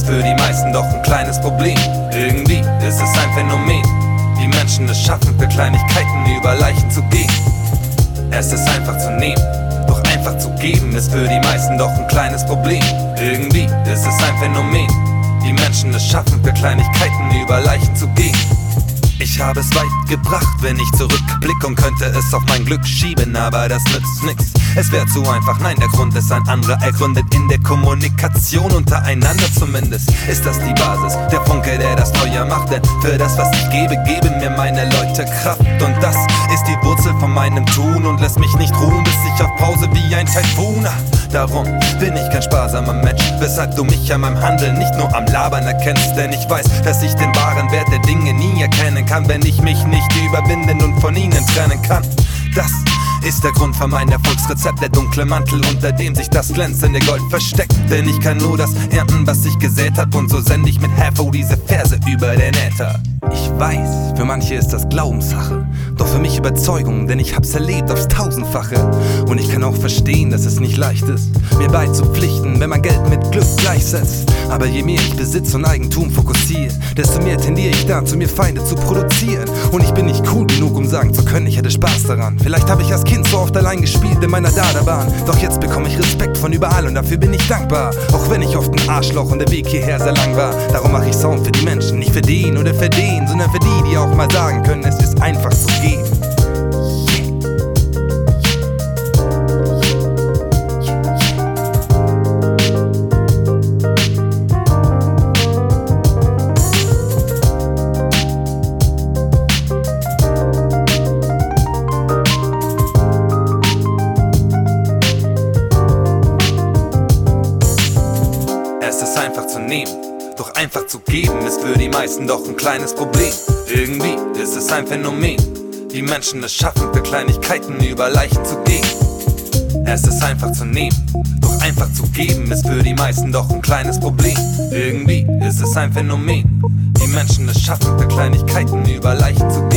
ist für die meisten doch ein kleines Problem. Irgendwie ist es ein Phänomen, die Menschen es schaffen, für Kleinigkeiten über Leichen zu gehen. Es ist einfach zu nehmen, doch einfach zu geben, ist für die meisten doch ein kleines Problem. Irgendwie ist es ein Phänomen, die Menschen es schaffen, für Kleinigkeiten über Leichen zu gehen. Ich habe es weit gebracht, wenn ich zurückblicke und könnte es auf mein Glück schieben, aber das nützt nix. Es wäre zu einfach, nein, der Grund ist ein anderer. Er gründet in der Kommunikation untereinander zumindest. Ist das die Basis, der Funke, der das Feuer macht? Denn für das, was ich gebe, geben mir meine Leute Kraft. Und das ist die Wurzel von meinem Tun und lässt mich nicht ruhen, bis ich auf Pause wie ein Taifun. Darum bin ich kein sparsamer Mensch, weshalb du mich an meinem Handeln nicht nur am Labern erkennst. Denn ich weiß, dass ich den wahren Wert der Dinge nie erkennen kann, wenn ich mich nicht überwinden und von ihnen trennen kann. Das ist der Grund für mein Erfolgsrezept, der dunkle Mantel, unter dem sich das glänzende Gold versteckt. Denn ich kann nur das ernten, was ich gesät hab, und so sende ich mit Hefo diese Verse über den Äther. Ich weiß, für manche ist das Glaubenssache, doch für mich Überzeugung, denn ich hab's erlebt aufs Tausendfache. Und ich kann auch verstehen, dass es nicht leicht ist, mir beizupflichten, wenn man Geld mit Glück gleichsetzt. Aber je mehr ich Besitz und Eigentum fokussiere, desto mehr tendiere ich dazu, mir Feinde zu produzieren. Und ich bin nicht cool genug, um sagen zu können, ich hätte Spaß daran. Vielleicht habe ich als Kind so oft allein gespielt in meiner Dada-Bahn, doch jetzt bekomme ich Respekt von überall und dafür bin ich dankbar. Auch wenn ich oft ein Arschloch und der Weg hierher sehr lang war. Darum mache ich Sound für die Menschen, nicht für den oder für den, sondern für die, die auch mal sagen können, es ist einfach zu geben. Es ist einfach zu nehmen, doch einfach zu geben, ist für die meisten doch ein kleines Problem. Irgendwie ist es ein Phänomen, die Menschen es schaffen, für Kleinigkeiten über Leichen zu gehen. Es ist einfach zu nehmen, doch einfach zu geben, ist für die meisten doch ein kleines Problem. Irgendwie ist es ein Phänomen, die Menschen es schaffen, für Kleinigkeiten über Leichen zu gehen.